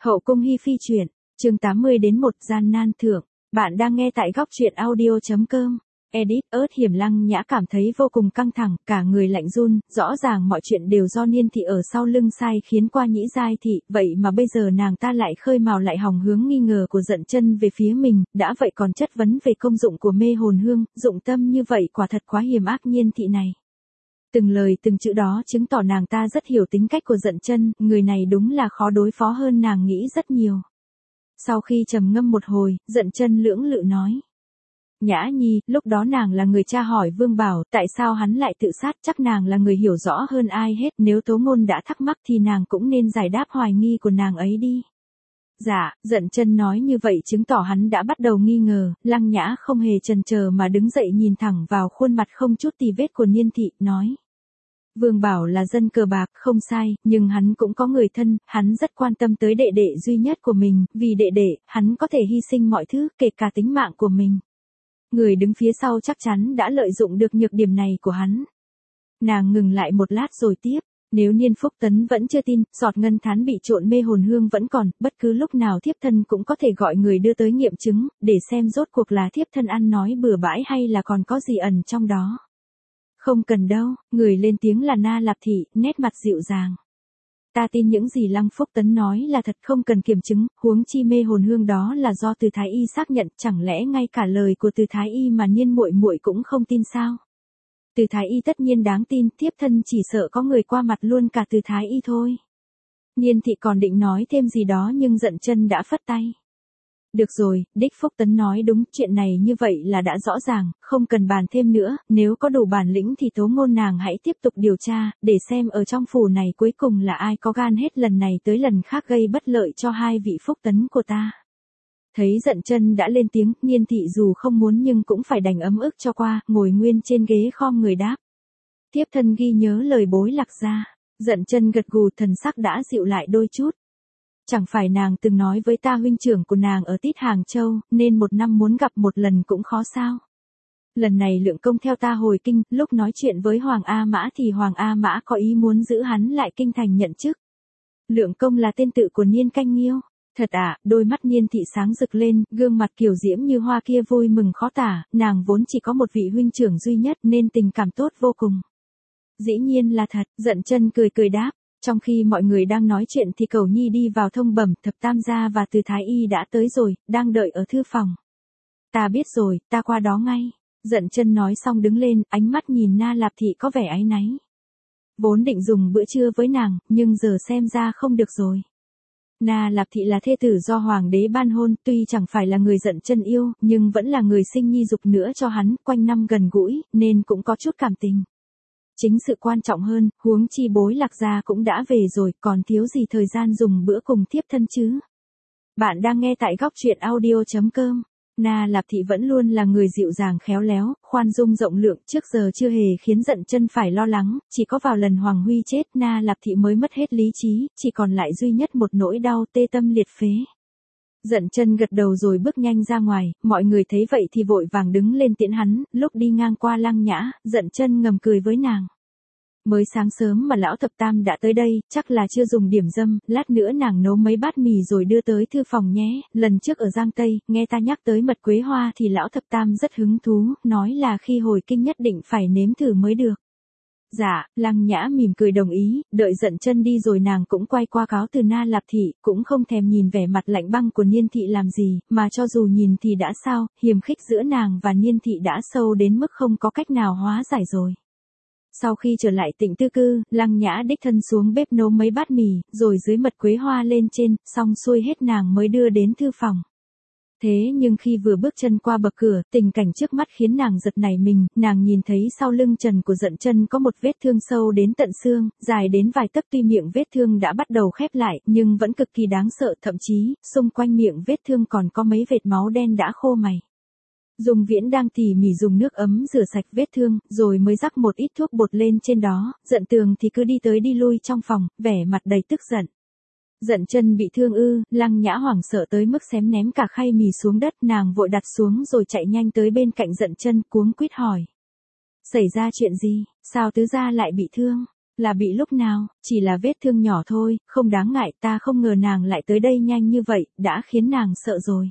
Hậu cung hi phi truyện, chương 80 đến 1 gian nan thượng. Bạn đang nghe tại góc truyện audio.com. Edit ớt Hiểm Lăng Nhã cảm thấy vô cùng căng thẳng, cả người lạnh run, rõ ràng mọi chuyện đều do Niên thị ở sau lưng sai khiến qua Nhĩ Giai thị, vậy mà bây giờ nàng ta lại khơi mào lại hỏng hướng nghi ngờ của Dận Chân về phía mình, đã vậy còn chất vấn về công dụng của mê hồn hương, dụng tâm như vậy quả thật quá hiểm ác Niên thị này. Từng lời từng chữ đó chứng tỏ nàng ta rất hiểu tính cách của Dận Chân, người này đúng là khó đối phó hơn nàng nghĩ rất nhiều. Sau khi trầm ngâm một hồi, Dận Chân lưỡng lự nói. Nhã Nhi, lúc đó nàng là người tra hỏi Vương Bảo, tại sao hắn lại tự sát, chắc nàng là người hiểu rõ hơn ai hết, nếu Tố Ngôn đã thắc mắc thì nàng cũng nên giải đáp hoài nghi của nàng ấy đi. Dạ, Dận Chân nói như vậy chứng tỏ hắn đã bắt đầu nghi ngờ, Lăng Nhã không hề chần chờ mà đứng dậy nhìn thẳng vào khuôn mặt không chút tì vết của Niên thị, nói. Vương Bảo là dân cờ bạc, không sai, nhưng hắn cũng có người thân, hắn rất quan tâm tới đệ đệ duy nhất của mình, vì đệ đệ, hắn có thể hy sinh mọi thứ, kể cả tính mạng của mình. Người đứng phía sau chắc chắn đã lợi dụng được nhược điểm này của hắn. Nàng ngừng lại một lát rồi tiếp. Nếu Niên Phúc Tấn vẫn chưa tin, giọt ngân thán bị trộn mê hồn hương vẫn còn, bất cứ lúc nào thiếp thân cũng có thể gọi người đưa tới nghiệm chứng, để xem rốt cuộc là thiếp thân ăn nói bừa bãi hay là còn có gì ẩn trong đó. Không cần đâu, người lên tiếng là Na Lạp Thị, nét mặt dịu dàng. Ta tin những gì Lăng Phúc Tấn nói là thật, không cần kiểm chứng, huống chi mê hồn hương đó là do Từ Thái Y xác nhận, chẳng lẽ ngay cả lời của Từ Thái Y mà Niên muội muội cũng không tin sao? Từ Thái Y tất nhiên đáng tin, thiếp thân chỉ sợ có người qua mặt luôn cả Từ Thái Y thôi. Niên thị còn định nói thêm gì đó nhưng Dận Chân đã phất tay. Được rồi, đích Phúc Tấn nói đúng, chuyện này như vậy là đã rõ ràng, không cần bàn thêm nữa, nếu có đủ bản lĩnh thì Tố Ngôn nàng hãy tiếp tục điều tra, để xem ở trong phủ này cuối cùng là ai có gan hết lần này tới lần khác gây bất lợi cho hai vị Phúc Tấn của ta. Thấy Dận Chân đã lên tiếng, Niên thị dù không muốn nhưng cũng phải đành ấm ức cho qua, ngồi nguyên trên ghế khom người đáp. Thiếp thân ghi nhớ lời bối Lạc gia. Dận Chân gật gù, thần sắc đã dịu lại đôi chút. Chẳng phải nàng từng nói với ta huynh trưởng của nàng ở Tít Hàng Châu, nên một năm muốn gặp một lần cũng khó sao. Lần này Lượng Công theo ta hồi kinh, lúc nói chuyện với Hoàng A Mã thì Hoàng A Mã có ý muốn giữ hắn lại kinh thành nhận chức. Lượng Công là tên tự của Niên Canh Nghiêu. Thật à, đôi mắt Niên thị sáng rực lên, gương mặt kiều diễm như hoa kia vui mừng khó tả, nàng vốn chỉ có một vị huynh trưởng duy nhất nên tình cảm tốt vô cùng. Dĩ nhiên là thật, Dận Chân cười cười đáp. Trong khi mọi người đang nói chuyện thì Cẩu Nhi đi vào thông bẩm, Thập Tam gia và Từ Thái Y đã tới rồi, đang đợi ở thư phòng. Ta biết rồi, ta qua đó ngay. Dận Chân nói xong đứng lên, ánh mắt nhìn Na Lạp Thị có vẻ áy náy. Vốn định dùng bữa trưa với nàng, nhưng giờ xem ra không được rồi. Na Lạp Thị là thê tử do Hoàng đế ban hôn, tuy chẳng phải là người Dận Chân yêu, nhưng vẫn là người sinh nhi dục nữa cho hắn, quanh năm gần gũi, nên cũng có chút cảm tình. Chính sự quan trọng hơn, huống chi bối Lạc gia cũng đã về rồi, còn thiếu gì thời gian dùng bữa cùng thiếp thân chứ. Bạn đang nghe tại góc truyện audio.com. Na Lạp Thị vẫn luôn là người dịu dàng khéo léo, khoan dung rộng lượng, trước giờ chưa hề khiến Dận Chân phải lo lắng, chỉ có vào lần Hoàng Huy chết Na Lạp Thị mới mất hết lý trí, chỉ còn lại duy nhất một nỗi đau tê tâm liệt phế. Dận Chân gật đầu rồi bước nhanh ra ngoài, mọi người thấy vậy thì vội vàng đứng lên tiễn hắn, lúc đi ngang qua Lăng Nhã, Dận Chân ngầm cười với nàng. Mới sáng sớm mà lão thập tam đã tới đây, chắc là chưa dùng điểm dâm, lát nữa nàng nấu mấy bát mì rồi đưa tới thư phòng nhé, lần trước ở Giang Tây, nghe ta nhắc tới mật quế hoa thì lão thập tam rất hứng thú, nói là khi hồi kinh nhất định phải nếm thử mới được. Dạ, Lăng Nhã mỉm cười đồng ý, đợi Dận Chân đi rồi nàng cũng quay qua cáo từ Na Lạp Thị, cũng không thèm nhìn vẻ mặt lạnh băng của Niên thị làm gì, mà cho dù nhìn thì đã sao, hiềm khích giữa nàng và Niên thị đã sâu đến mức không có cách nào hóa giải rồi. Sau khi trở lại Tịnh Tư Cư, Lăng Nhã đích thân xuống bếp nấu mấy bát mì, rồi dưới mật quế hoa lên trên, xong xuôi hết nàng mới đưa đến thư phòng. Thế nhưng khi vừa bước chân qua bậc cửa, tình cảnh trước mắt khiến nàng giật nảy mình, nàng nhìn thấy sau lưng trần của Dận Chân có một vết thương sâu đến tận xương, dài đến vài tấc, tuy miệng vết thương đã bắt đầu khép lại, nhưng vẫn cực kỳ đáng sợ, thậm chí, xung quanh miệng vết thương còn có mấy vệt máu đen đã khô mày. Dung Viễn đang tỉ mỉ dùng nước ấm rửa sạch vết thương, rồi mới rắc một ít thuốc bột lên trên đó, Dận Tường thì cứ đi tới đi lui trong phòng, vẻ mặt đầy tức giận. Dận Chân bị thương ư? Lăng Nhã hoảng sợ tới mức xém ném cả khay mì xuống đất, nàng vội đặt xuống rồi chạy nhanh tới bên cạnh Dận Chân, cuống quýt hỏi. Xảy ra chuyện gì, sao tứ gia lại bị thương? Là bị lúc nào, chỉ là vết thương nhỏ thôi, không đáng ngại, ta không ngờ nàng lại tới đây nhanh như vậy, đã khiến nàng sợ rồi.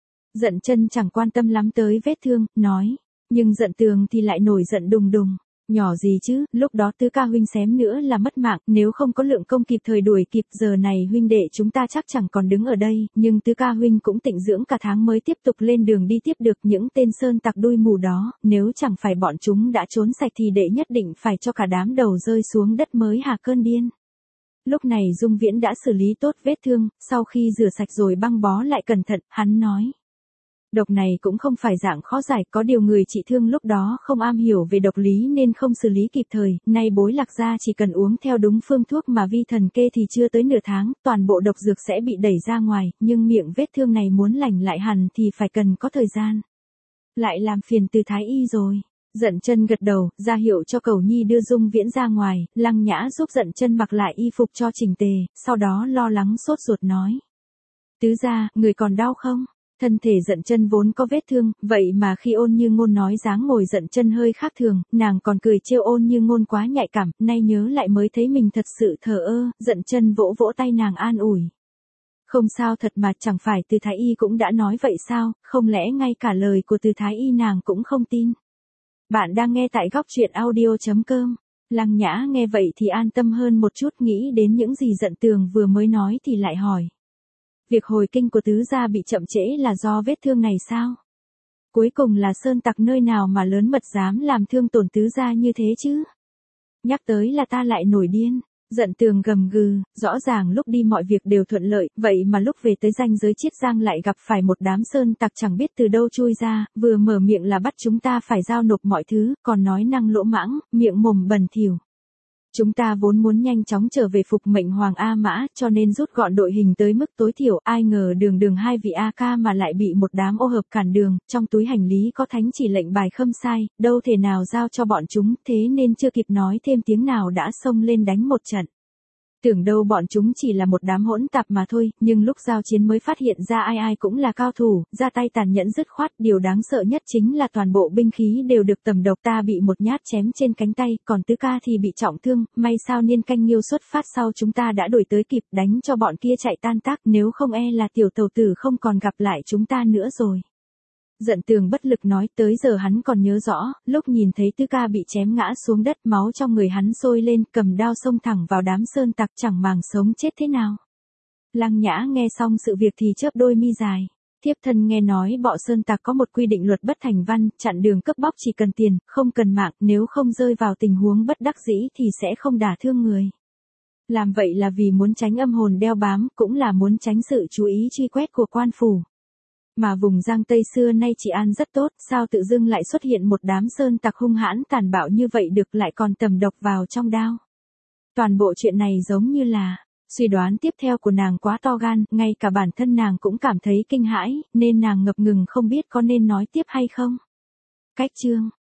Dận Chân chẳng quan tâm lắm tới vết thương, nói, nhưng Dận Tường thì lại nổi giận đùng đùng. Nhỏ gì chứ, lúc đó Tứ ca huynh xém nữa là mất mạng, nếu không có Lượng công kịp thời đuổi kịp giờ này huynh đệ chúng ta chắc chẳng còn đứng ở đây, nhưng Tứ ca huynh cũng tịnh dưỡng cả tháng mới tiếp tục lên đường đi tiếp được những tên sơn tặc đuôi mù đó, nếu chẳng phải bọn chúng đã trốn sạch thì đệ nhất định phải cho cả đám đầu rơi xuống đất mới hạ cơn điên. Lúc này Dung Viễn đã xử lý tốt vết thương, sau khi rửa sạch rồi băng bó lại cẩn thận, hắn nói. Độc này cũng không phải dạng khó giải, có điều người trị thương lúc đó không am hiểu về độc lý nên không xử lý kịp thời, nay Bối Lạc gia chỉ cần uống theo đúng phương thuốc mà vi thần kê thì chưa tới nửa tháng, toàn bộ độc dược sẽ bị đẩy ra ngoài, nhưng miệng vết thương này muốn lành lại hẳn thì phải cần có thời gian. Lại làm phiền Từ thái y rồi. Dận Chân gật đầu, ra hiệu cho Cẩu Nhi đưa Dung Viễn ra ngoài, Lăng Nhã giúp Dận Chân mặc lại y phục cho chỉnh tề, sau đó lo lắng sốt ruột nói. Tứ gia, người còn đau không? Thân thể Dận Chân vốn có vết thương, vậy mà khi Ôn Như Ngôn nói dáng ngồi Dận Chân hơi khác thường, nàng còn cười trêu Ôn Như Ngôn quá nhạy cảm, nay nhớ lại mới thấy mình thật sự thờ ơ, Dận Chân vỗ vỗ tay nàng an ủi. Không sao thật mà, chẳng phải Từ thái y cũng đã nói vậy sao, không lẽ ngay cả lời của Từ thái y nàng cũng không tin. Bạn đang nghe tại góc truyện audio.com. Lăng Nhã nghe vậy thì an tâm hơn một chút, nghĩ đến những gì Dận Tường vừa mới nói thì lại hỏi. Việc hồi kinh của tứ gia bị chậm trễ là do vết thương này sao? Cuối cùng là sơn tặc nơi nào mà lớn mật dám làm thương tổn tứ gia như thế chứ? Nhắc tới là ta lại nổi điên. Dận Tường gầm gừ, rõ ràng lúc đi mọi việc đều thuận lợi, vậy mà lúc về tới ranh giới Chiết Giang lại gặp phải một đám sơn tặc chẳng biết từ đâu chui ra, vừa mở miệng là bắt chúng ta phải giao nộp mọi thứ, còn nói năng lỗ mãng, miệng mồm bẩn thỉu. Chúng ta vốn muốn nhanh chóng trở về phục mệnh Hoàng A Mã, cho nên rút gọn đội hình tới mức tối thiểu, ai ngờ đường hai vị A ca mà lại bị một đám ô hợp cản đường, trong túi hành lý có thánh chỉ lệnh bài khâm sai, đâu thể nào giao cho bọn chúng, thế nên chưa kịp nói thêm tiếng nào đã xông lên đánh một trận. Tưởng đâu bọn chúng chỉ là một đám hỗn tạp mà thôi, nhưng lúc giao chiến mới phát hiện ra ai ai cũng là cao thủ, ra tay tàn nhẫn dứt khoát, điều đáng sợ nhất chính là toàn bộ binh khí đều được tẩm độc, ta bị một nhát chém trên cánh tay, còn Tứ ca thì bị trọng thương, may sao Niên Canh Nghiêu xuất phát sau chúng ta đã đuổi tới kịp, đánh cho bọn kia chạy tan tác, nếu không e là tiểu tàu tử không còn gặp lại chúng ta nữa rồi. Dận Tường bất lực nói, tới giờ hắn còn nhớ rõ, lúc nhìn thấy Tứ ca bị chém ngã xuống đất, máu trong người hắn sôi lên, cầm đao xông thẳng vào đám sơn tặc, chẳng màng sống chết thế nào. Lăng Nhã nghe xong sự việc thì chớp đôi mi dài. Thiếp thân nghe nói bọ sơn tặc có một quy định luật bất thành văn, chặn đường cướp bóc chỉ cần tiền, không cần mạng, nếu không rơi vào tình huống bất đắc dĩ thì sẽ không đả thương người. Làm vậy là vì muốn tránh âm hồn đeo bám, cũng là muốn tránh sự chú ý truy quét của quan phủ. Mà vùng Giang Tây xưa nay trị an rất tốt, sao tự dưng lại xuất hiện một đám sơn tặc hung hãn tàn bạo như vậy được, lại còn tầm độc vào trong đao. Toàn bộ chuyện này giống như là, suy đoán tiếp theo của nàng quá to gan, ngay cả bản thân nàng cũng cảm thấy kinh hãi, nên nàng ngập ngừng không biết có nên nói tiếp hay không. Cách chương